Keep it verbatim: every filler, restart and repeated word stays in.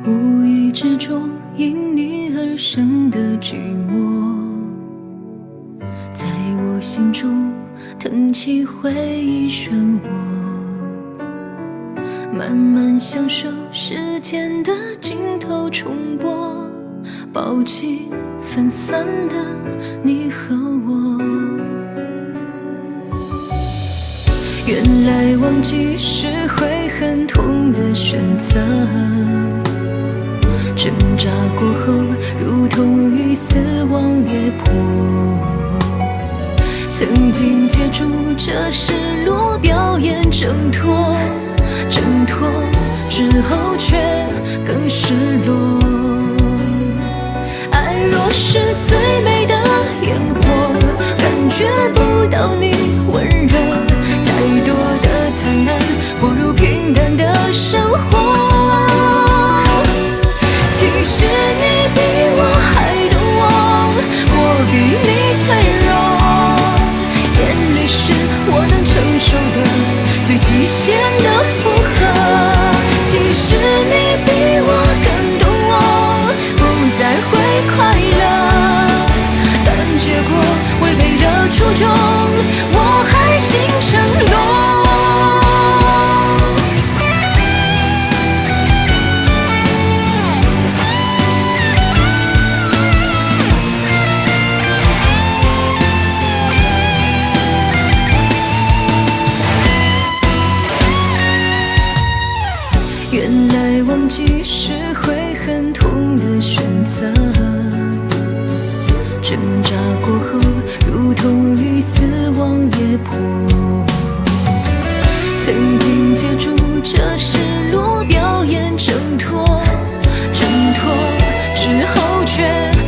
无意之中因你而生的寂寞，在我心中腾起回忆漩涡，慢慢享受时间的镜头重播，抱起分散的你和我。原来忘记是会很痛的选择，挣扎过后如同与死亡也迫，曾经借助这失落表演挣脱，挣脱之后却更失落。爱若是最美的烟火，感觉不到你温热，再多的灿烂不如平淡的生活。其实你比我还懂我，我比你脆弱，眼泪是我能承受的最极限的负荷。其实你比我更懂我，不再会快乐，但结果违背了初衷，我还信承诺。原来忘记是会很痛的选择，挣扎过后如同与死亡也迫，曾经借助这失落表演挣脱，挣脱之后却